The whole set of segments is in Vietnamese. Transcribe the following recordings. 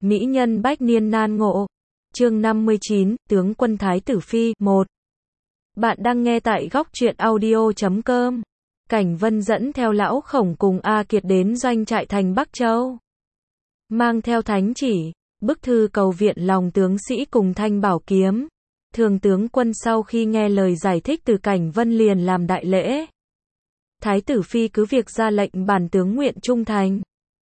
Mỹ nhân bách niên nan ngộ. Chương 59, tướng quân Thái tử Phi, 1. Bạn đang nghe tại góc truyện audio.com. Cảnh Vân dẫn theo Lão Khổng cùng A Kiệt đến doanh trại thành Bắc Châu. Mang theo thánh chỉ, bức thư cầu viện lòng tướng sĩ cùng thanh bảo kiếm. Thường tướng quân sau khi nghe lời giải thích từ Cảnh Vân liền làm đại lễ. Thái tử Phi cứ việc ra lệnh bản tướng nguyện trung thành.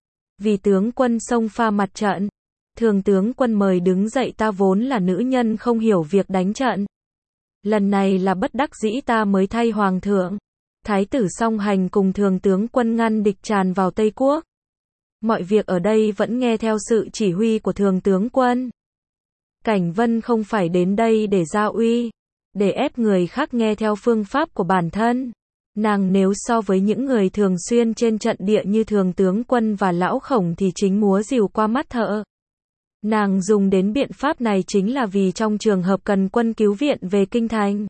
Vì tướng quân xông pha mặt trận. Thường tướng quân mời đứng dậy, ta vốn là nữ nhân không hiểu việc đánh trận. Lần này là bất đắc dĩ ta mới thay hoàng thượng. Thái tử song hành cùng thường tướng quân ngăn địch tràn vào Tây Quốc. Mọi việc ở đây vẫn nghe theo sự chỉ huy của thường tướng quân. Cảnh Vân không phải đến đây để gia uy, để ép người khác nghe theo phương pháp của bản thân. Nàng nếu so với những người thường xuyên trên trận địa như thường tướng quân và Lão Khổng thì chính múa rìu qua mắt thợ. Nàng dùng đến biện pháp này chính là vì trong trường hợp cần quân cứu viện về kinh thành.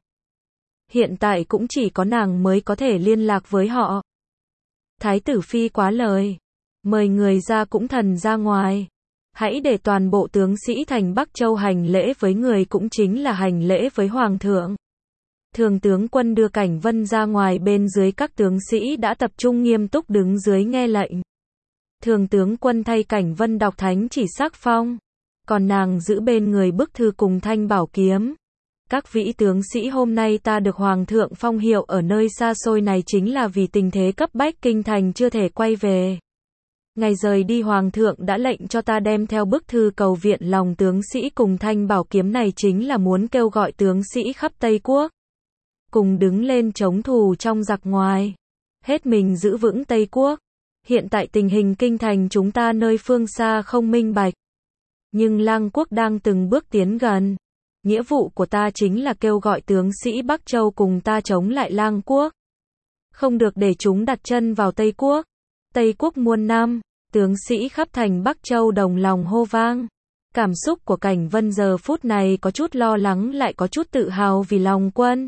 Hiện tại cũng chỉ có nàng mới có thể liên lạc với họ. Thái tử Phi quá lời. Mời người ra cũng thần ra ngoài. Hãy để toàn bộ tướng sĩ thành Bắc Châu hành lễ với người cũng chính là hành lễ với hoàng thượng. Thường tướng quân đưa Cảnh Vân ra ngoài, bên dưới các tướng sĩ đã tập trung nghiêm túc đứng dưới nghe lệnh. Thường tướng quân thay Cảnh Vân đọc thánh chỉ sắc phong, còn nàng giữ bên người bức thư cùng thanh bảo kiếm. Các vị tướng sĩ, hôm nay ta được hoàng thượng phong hiệu ở nơi xa xôi này chính là vì tình thế cấp bách, kinh thành chưa thể quay về. Ngày rời đi hoàng thượng đã lệnh cho ta đem theo bức thư cầu viện lòng tướng sĩ cùng thanh bảo kiếm này chính là muốn kêu gọi tướng sĩ khắp Tây Quốc cùng đứng lên chống thù trong giặc ngoài, hết mình giữ vững Tây Quốc. Hiện tại tình hình kinh thành chúng ta nơi phương xa không minh bạch, nhưng Lang quốc đang từng bước tiến gần. Nghĩa vụ của ta chính là kêu gọi tướng sĩ Bắc Châu cùng ta chống lại Lang quốc. Không được để chúng đặt chân vào Tây Quốc. Tây Quốc muôn năm, tướng sĩ khắp thành Bắc Châu đồng lòng hô vang. Cảm xúc của Cảnh Vân giờ phút này có chút lo lắng lại có chút tự hào vì lòng quân.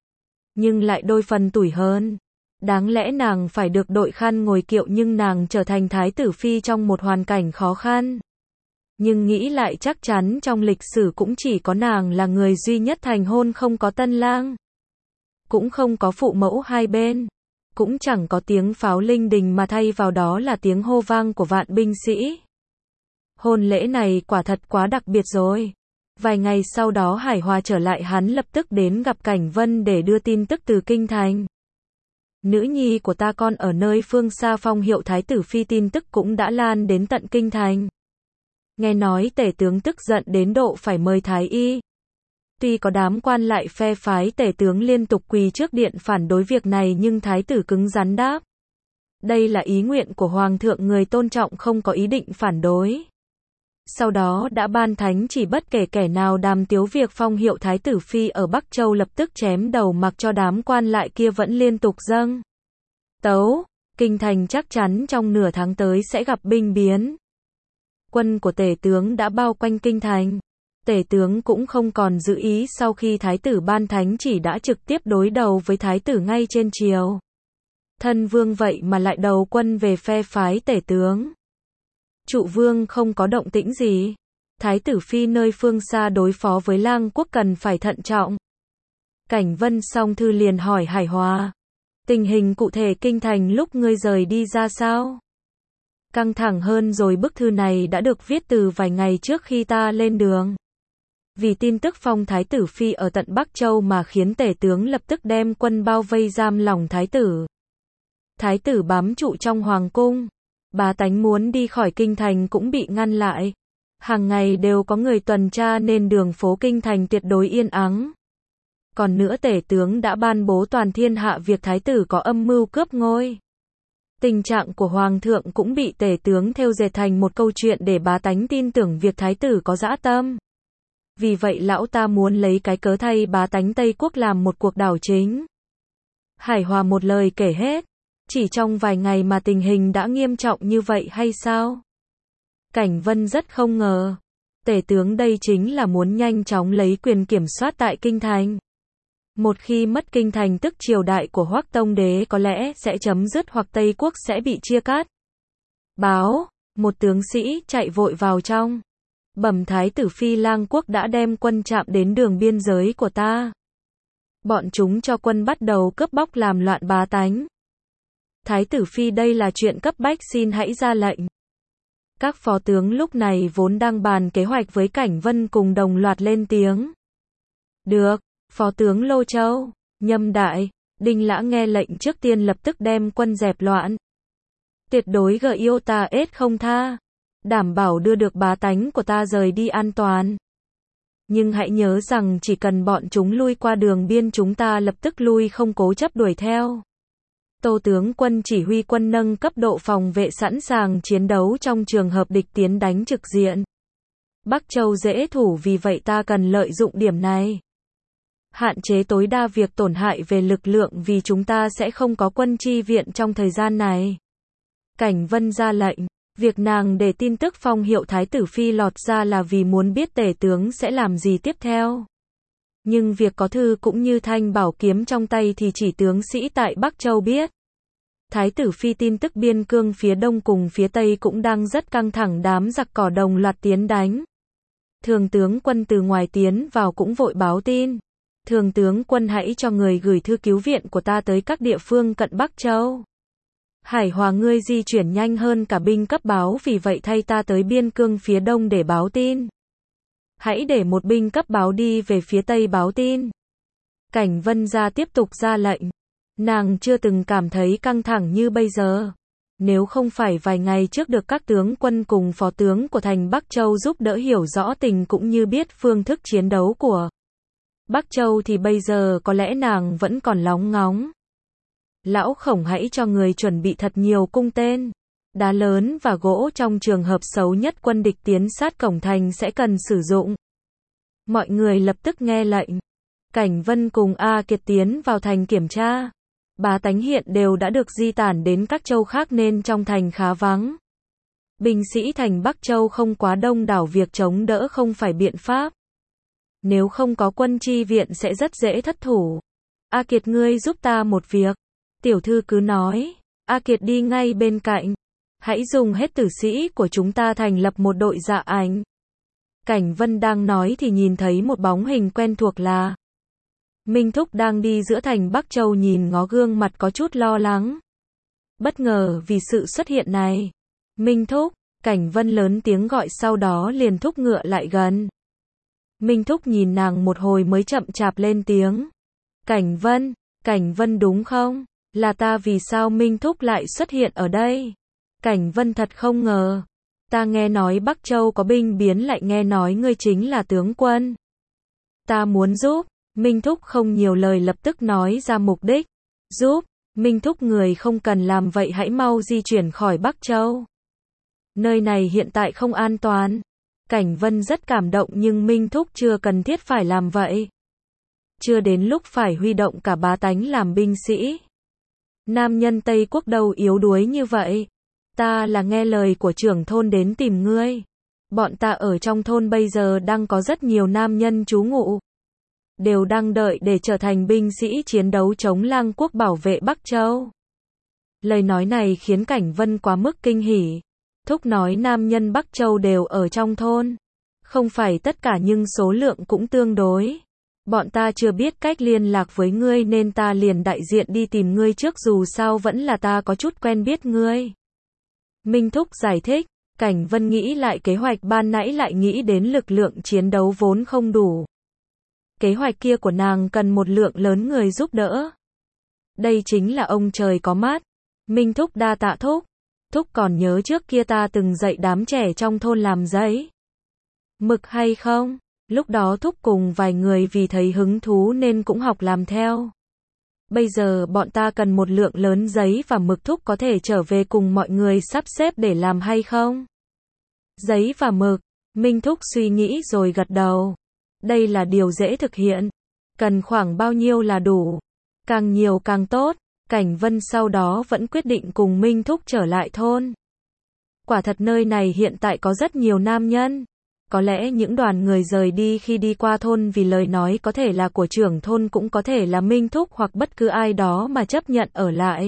Nhưng lại đôi phần tủi hơn. Đáng lẽ nàng phải được đội khăn ngồi kiệu nhưng nàng trở thành Thái tử Phi trong một hoàn cảnh khó khăn. Nhưng nghĩ lại chắc chắn trong lịch sử cũng chỉ có nàng là người duy nhất thành hôn không có tân lang. Cũng không có phụ mẫu hai bên. Cũng chẳng có tiếng pháo linh đình mà thay vào đó là tiếng hô vang của vạn binh sĩ. Hôn lễ này quả thật quá đặc biệt rồi. Vài ngày sau đó Hải Hòa trở lại, hắn lập tức đến gặp Cảnh Vân để đưa tin tức từ kinh thành. Nữ nhi của ta con ở nơi phương xa phong hiệu Thái tử Phi, tin tức cũng đã lan đến tận kinh thành. Nghe nói tể tướng tức giận đến độ phải mời thái y. Tuy có đám quan lại phe phái tể tướng liên tục quỳ trước điện phản đối việc này nhưng thái tử cứng rắn đáp. Đây là ý nguyện của hoàng thượng, người tôn trọng không có ý định phản đối. Sau đó đã ban thánh chỉ bất kể kẻ nào đàm tiếu việc phong hiệu Thái tử Phi ở Bắc Châu lập tức chém đầu, mặc cho đám quan lại kia vẫn liên tục dâng tấu. Kinh thành chắc chắn trong nửa tháng tới sẽ gặp binh biến. Quân của tể tướng đã bao quanh kinh thành. Tể tướng cũng không còn giữ ý, sau khi thái tử ban thánh chỉ đã trực tiếp đối đầu với thái tử ngay trên triều. Thân vương vậy mà lại đầu quân về phe phái tể tướng. Trụ vương không có động tĩnh gì. Thái tử Phi nơi phương xa đối phó với Lang quốc cần phải thận trọng. Cảnh Vân xong thư liền hỏi Hải Hòa. Tình hình cụ thể kinh thành lúc ngươi rời đi ra sao? Căng thẳng hơn rồi, bức thư này đã được viết từ vài ngày trước khi ta lên đường. Vì tin tức phong Thái tử Phi ở tận Bắc Châu mà khiến tể tướng lập tức đem quân bao vây giam lỏng thái tử. Thái tử bám trụ trong hoàng cung. Bá tánh muốn đi khỏi kinh thành cũng bị ngăn lại. Hàng ngày đều có người tuần tra nên đường phố kinh thành tuyệt đối yên ắng. Còn nữa tể tướng đã ban bố toàn thiên hạ việc thái tử có âm mưu cướp ngôi. Tình trạng của hoàng thượng cũng bị tể tướng thêu dệt thành một câu chuyện để bá tánh tin tưởng việc thái tử có dã tâm. Vì vậy lão ta muốn lấy cái cớ thay bá tánh Tây Quốc làm một cuộc đảo chính. Hải Hòa một lời kể hết. Chỉ trong vài ngày mà tình hình đã nghiêm trọng như vậy hay sao? Cảnh Vân rất không ngờ. Tể tướng đây chính là muốn nhanh chóng lấy quyền kiểm soát tại kinh thành. Một khi mất kinh thành tức triều đại của Hoắc Tông Đế có lẽ sẽ chấm dứt hoặc Tây Quốc sẽ bị chia cắt. Báo, một tướng sĩ chạy vội vào trong. Bẩm Thái tử Phi Lang quốc đã đem quân chạm đến đường biên giới của ta. Bọn chúng cho quân bắt đầu cướp bóc làm loạn bá tánh. Thái tử Phi đây là chuyện cấp bách, xin hãy ra lệnh. Các phó tướng lúc này vốn đang bàn kế hoạch với Cảnh Vân cùng đồng loạt lên tiếng. Được, phó tướng Lô Châu, Nhâm Đại, Đinh Lã nghe lệnh trước tiên lập tức đem quân dẹp loạn. Tuyệt đối gợi ta ết không tha. Đảm bảo đưa được bá tánh của ta rời đi an toàn. Nhưng hãy nhớ rằng chỉ cần bọn chúng lui qua đường biên chúng ta lập tức lui, không cố chấp đuổi theo. Tô tướng quân chỉ huy quân nâng cấp độ phòng vệ sẵn sàng chiến đấu trong trường hợp địch tiến đánh trực diện. Bắc Châu dễ thủ, vì vậy ta cần lợi dụng điểm này. Hạn chế tối đa việc tổn hại về lực lượng, vì chúng ta sẽ không có quân chi viện trong thời gian này. Cảnh Vân ra lệnh. Việc nàng để tin tức phong hiệu Thái tử Phi lọt ra là vì muốn biết tể tướng sẽ làm gì tiếp theo. Nhưng việc có thư cũng như thanh bảo kiếm trong tay thì chỉ tướng sĩ tại Bắc Châu biết. Thái tử Phi tin tức biên cương phía đông cùng phía tây cũng đang rất căng thẳng, đám giặc cỏ đồng loạt tiến đánh. Thường tướng quân từ ngoài tiến vào cũng vội báo tin. Thường tướng quân hãy cho người gửi thư cứu viện của ta tới các địa phương cận Bắc Châu. Hải Hòa ngươi di chuyển nhanh hơn cả binh cấp báo, vì vậy thay ta tới biên cương phía đông để báo tin. Hãy để một binh cấp báo đi về phía tây báo tin. Cảnh Vân ra tiếp tục ra lệnh. Nàng chưa từng cảm thấy căng thẳng như bây giờ. Nếu không phải vài ngày trước được các tướng quân cùng phó tướng của thành Bắc Châu giúp đỡ hiểu rõ tình cũng như biết phương thức chiến đấu của Bắc Châu thì bây giờ có lẽ nàng vẫn còn lóng ngóng. Lão Khổng hãy cho người chuẩn bị thật nhiều cung tên, đá lớn và gỗ, trong trường hợp xấu nhất quân địch tiến sát cổng thành sẽ cần sử dụng. Mọi người lập tức nghe lệnh. Cảnh Vân cùng A Kiệt tiến vào thành kiểm tra. Bá tánh hiện đều đã được di tản đến các châu khác nên trong thành khá vắng. Binh sĩ thành Bắc Châu không quá đông đảo, việc chống đỡ không phải biện pháp. Nếu không có quân chi viện sẽ rất dễ thất thủ. A Kiệt ngươi giúp ta một việc. Tiểu thư cứ nói. A Kiệt đi ngay bên cạnh. Hãy dùng hết tử sĩ của chúng ta thành lập một đội dạ ảnh. Cảnh Vân đang nói thì nhìn thấy một bóng hình quen thuộc là Minh Thúc đang đi giữa thành Bắc Châu, nhìn ngó gương mặt có chút lo lắng. Bất ngờ vì sự xuất hiện này. Minh Thúc, Cảnh Vân lớn tiếng gọi, sau đó liền thúc ngựa lại gần. Minh Thúc nhìn nàng một hồi mới chậm chạp lên tiếng. Cảnh Vân đúng không? Là ta, vì sao Minh Thúc lại xuất hiện ở đây? Cảnh Vân thật không ngờ. Ta nghe nói Bắc Châu có binh biến, lại nghe nói ngươi chính là tướng quân. Ta muốn giúp. Minh Thúc không nhiều lời lập tức nói ra mục đích. Giúp. Minh Thúc người không cần làm vậy, hãy mau di chuyển khỏi Bắc Châu. Nơi này hiện tại không an toàn. Cảnh Vân rất cảm động, nhưng Minh Thúc chưa cần thiết phải làm vậy. Chưa đến lúc phải huy động cả bá tánh làm binh sĩ. Nam nhân Tây Quốc đâu yếu đuối như vậy. Ta là nghe lời của trưởng thôn đến tìm ngươi. Bọn ta ở trong thôn bây giờ đang có rất nhiều nam nhân trú ngụ. Đều đang đợi để trở thành binh sĩ chiến đấu chống Lang quốc, bảo vệ Bắc Châu. Lời nói này khiến Cảnh Vân quá mức kinh hỉ. Thúc nói nam nhân Bắc Châu đều ở trong thôn. Không phải tất cả nhưng số lượng cũng tương đối. Bọn ta chưa biết cách liên lạc với ngươi nên ta liền đại diện đi tìm ngươi trước, dù sao vẫn là ta có chút quen biết ngươi. Minh Thúc giải thích. Cảnh Vân nghĩ lại kế hoạch ban nãy, lại nghĩ đến lực lượng chiến đấu vốn không đủ. Kế hoạch kia của nàng cần một lượng lớn người giúp đỡ. Đây chính là ông trời có mắt. Minh Thúc đa tạ Thúc. Thúc còn nhớ trước kia ta từng dạy đám trẻ trong thôn làm giấy mực hay không? Lúc đó Thúc cùng vài người vì thấy hứng thú nên cũng học làm theo. Bây giờ bọn ta cần một lượng lớn giấy và mực, Thúc có thể trở về cùng mọi người sắp xếp để làm hay không? Giấy và mực. Minh Thúc suy nghĩ rồi gật đầu. Đây là điều dễ thực hiện. Cần khoảng bao nhiêu là đủ? Càng nhiều càng tốt. Cảnh Vân sau đó vẫn quyết định cùng Minh Thúc trở lại thôn. Quả thật nơi này hiện tại có rất nhiều nam nhân. Có lẽ những đoàn người rời đi khi đi qua thôn vì lời nói có thể là của trưởng thôn, cũng có thể là Minh Thúc hoặc bất cứ ai đó mà chấp nhận ở lại.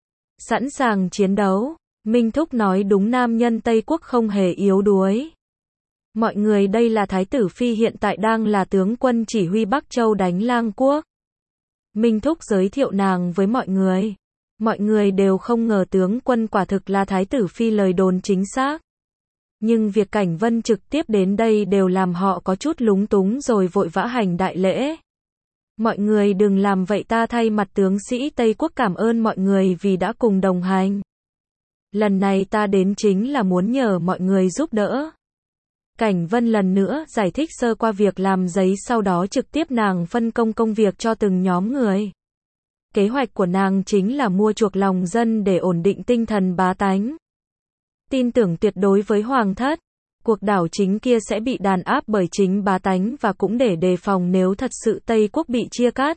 Sẵn sàng chiến đấu. Minh Thúc nói đúng, nam nhân Tây Quốc không hề yếu đuối. Mọi người, đây là Thái tử Phi hiện tại đang là tướng quân chỉ huy Bắc Châu đánh Lang Quốc. Minh Thúc giới thiệu nàng với mọi người. Mọi người đều không ngờ tướng quân quả thực là Thái tử Phi, lời đồn chính xác. Nhưng việc Cảnh Vân trực tiếp đến đây đều làm họ có chút lúng túng rồi vội vã hành đại lễ. Mọi người đừng làm vậy, ta thay mặt tướng sĩ Tây Quốc cảm ơn mọi người vì đã cùng đồng hành. Lần này ta đến chính là muốn nhờ mọi người giúp đỡ. Cảnh Vân lần nữa giải thích sơ qua việc làm giấy, sau đó trực tiếp nàng phân công công việc cho từng nhóm người. Kế hoạch của nàng chính là mua chuộc lòng dân để ổn định tinh thần bá tánh. Tin tưởng tuyệt đối với Hoàng thất, cuộc đảo chính kia sẽ bị đàn áp bởi chính bá tánh, và cũng để đề phòng nếu thật sự Tây Quốc bị chia cắt.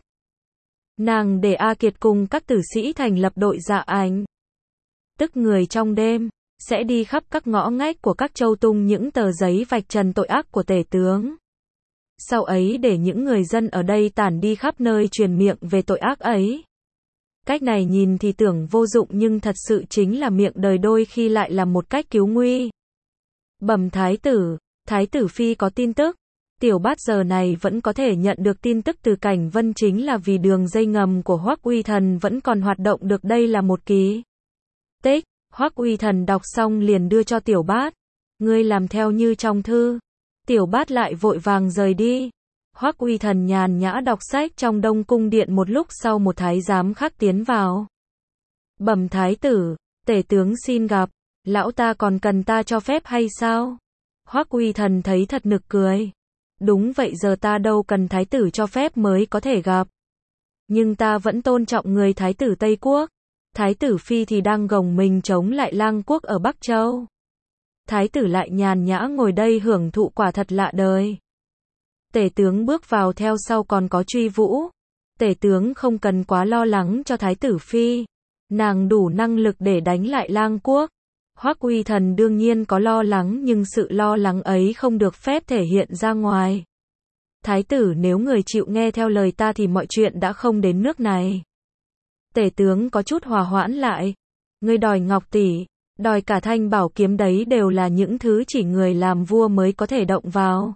Nàng để A Kiệt cùng các tử sĩ thành lập đội dạ ảnh, tức người trong đêm, sẽ đi khắp các ngõ ngách của các châu tung những tờ giấy vạch trần tội ác của tể tướng. Sau ấy để những người dân ở đây tản đi khắp nơi truyền miệng về tội ác ấy. Cách này nhìn thì tưởng vô dụng nhưng thật sự chính là miệng đời, đôi khi lại là một cách cứu nguy. Bẩm Thái tử Phi có tin tức. Tiểu Bát giờ này vẫn có thể nhận được tin tức từ Cảnh Vân, chính là vì đường dây ngầm của Hoắc Uy Thần vẫn còn hoạt động được. Đây là một kỳ tích. Hoắc Uy Thần đọc xong liền đưa cho Tiểu Bát. Ngươi làm theo như trong thư. Tiểu Bát lại vội vàng rời đi. Hoắc Uy Thần nhàn nhã đọc sách trong Đông Cung Điện, một lúc sau một thái giám khác tiến vào. Bẩm thái tử, tể tướng xin gặp. Lão ta còn cần ta cho phép hay sao? Hoắc Uy Thần thấy thật nực cười. Đúng vậy, giờ ta đâu cần thái tử cho phép mới có thể gặp. Nhưng ta vẫn tôn trọng người thái tử Tây Quốc. Thái tử Phi thì đang gồng mình chống lại Lang Quốc ở Bắc Châu. Thái tử lại nhàn nhã ngồi đây hưởng thụ, quả thật lạ đời. Tể tướng bước vào theo sau còn có Truy Vũ. Tể tướng không cần quá lo lắng cho Thái tử Phi. Nàng đủ năng lực để đánh lại Lang Quốc. Hoắc Uy Thần đương nhiên có lo lắng, nhưng sự lo lắng ấy không được phép thể hiện ra ngoài. Thái tử, nếu người chịu nghe theo lời ta thì mọi chuyện đã không đến nước này. Tể tướng có chút hòa hoãn lại. Ngươi đòi ngọc tỷ, đòi cả thanh bảo kiếm, đấy đều là những thứ chỉ người làm vua mới có thể động vào.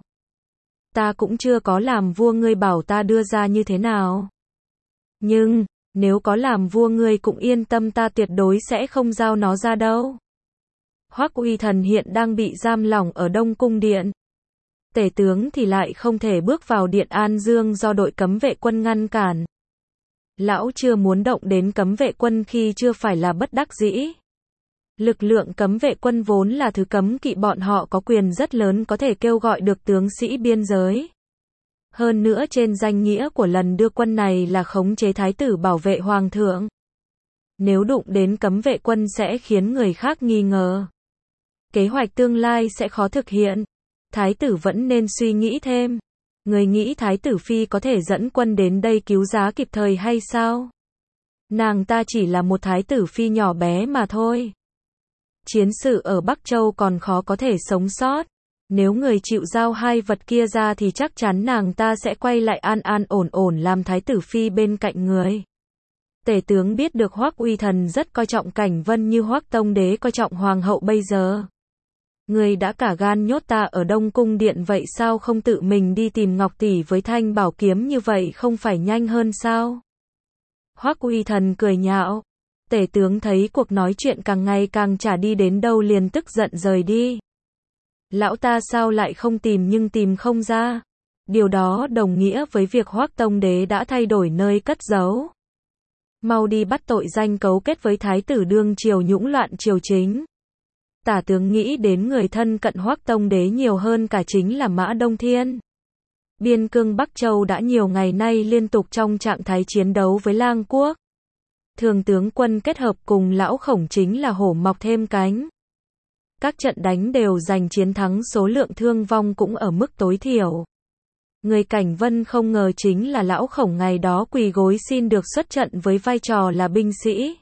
Ta cũng chưa có làm vua, ngươi bảo ta đưa ra như thế nào? Nhưng, nếu có làm vua ngươi cũng yên tâm, ta tuyệt đối sẽ không giao nó ra đâu. Hoắc Uy Thần hiện đang bị giam lỏng ở Đông Cung Điện. Tể tướng thì lại không thể bước vào Điện An Dương do đội cấm vệ quân ngăn cản. Lão chưa muốn động đến cấm vệ quân khi chưa phải là bất đắc dĩ. Lực lượng cấm vệ quân vốn là thứ cấm kỵ, bọn họ có quyền rất lớn có thể kêu gọi được tướng sĩ biên giới. Hơn nữa trên danh nghĩa của lần đưa quân này là khống chế thái tử, bảo vệ hoàng thượng. Nếu đụng đến cấm vệ quân sẽ khiến người khác nghi ngờ. Kế hoạch tương lai sẽ khó thực hiện. Thái tử vẫn nên suy nghĩ thêm. Người nghĩ Thái tử Phi có thể dẫn quân đến đây cứu giá kịp thời hay sao? Nàng ta chỉ là một Thái tử Phi nhỏ bé mà thôi. Chiến sự ở Bắc Châu còn khó có thể sống sót. Nếu người chịu giao hai vật kia ra thì chắc chắn nàng ta sẽ quay lại an an ổn ổn làm Thái tử Phi bên cạnh người. Tể tướng biết được Hoắc Uy Thần rất coi trọng Cảnh Vân như Hoắc Tông Đế coi trọng Hoàng hậu bây giờ. Người đã cả gan nhốt ta ở Đông Cung Điện, vậy sao không tự mình đi tìm ngọc tỷ với thanh bảo kiếm, như vậy không phải nhanh hơn sao? Hoắc Uy Thần cười nhạo. Tể tướng thấy cuộc nói chuyện càng ngày càng chả đi đến đâu liền tức giận rời đi. Lão ta sao lại không tìm, nhưng tìm không ra. Điều đó đồng nghĩa với việc Hoắc Tông Đế đã thay đổi nơi cất giấu. Mau đi bắt tội danh cấu kết với thái tử đương triều nhũng loạn triều chính. Tả tướng nghĩ đến người thân cận Hoắc Tông Đế nhiều hơn cả chính là Mã Đông Thiên. Biên cương Bắc Châu đã nhiều ngày nay liên tục trong trạng thái chiến đấu với Lang Quốc. Thường tướng quân kết hợp cùng lão Khổng chính là hổ mọc thêm cánh. Các trận đánh đều giành chiến thắng, số lượng thương vong cũng ở mức tối thiểu. Người Cảnh Vân không ngờ chính là lão Khổng ngày đó quỳ gối xin được xuất trận với vai trò là binh sĩ.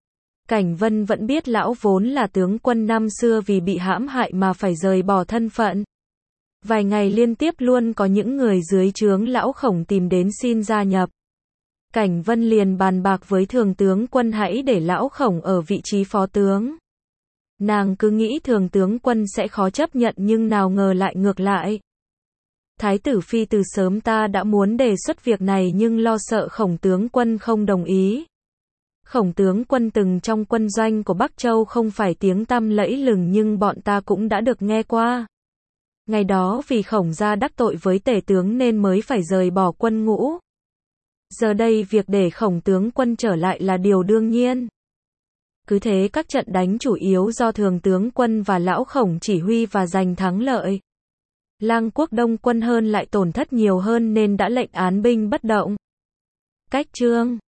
Cảnh Vân vẫn biết lão vốn là tướng quân năm xưa vì bị hãm hại mà phải rời bỏ thân phận. Vài ngày liên tiếp luôn có những người dưới trướng lão Khổng tìm đến xin gia nhập. Cảnh Vân liền bàn bạc với thường tướng quân hãy để lão Khổng ở vị trí phó tướng. Nàng cứ nghĩ thường tướng quân sẽ khó chấp nhận nhưng nào ngờ lại ngược lại. Thái tử phi từ sớm ta đã muốn đề xuất việc này nhưng lo sợ Khổng tướng quân không đồng ý. Khổng tướng quân từng trong quân doanh của Bắc Châu không phải tiếng tăm lẫy lừng nhưng bọn ta cũng đã được nghe qua. Ngày đó vì Khổng gia đắc tội với tể tướng nên mới phải rời bỏ quân ngũ. Giờ đây việc để Khổng tướng quân trở lại là điều đương nhiên. Cứ thế các trận đánh chủ yếu do thường tướng quân và lão Khổng chỉ huy và giành thắng lợi. Lang quốc đông quân hơn lại tổn thất nhiều hơn nên đã lệnh án binh bất động. Cách chương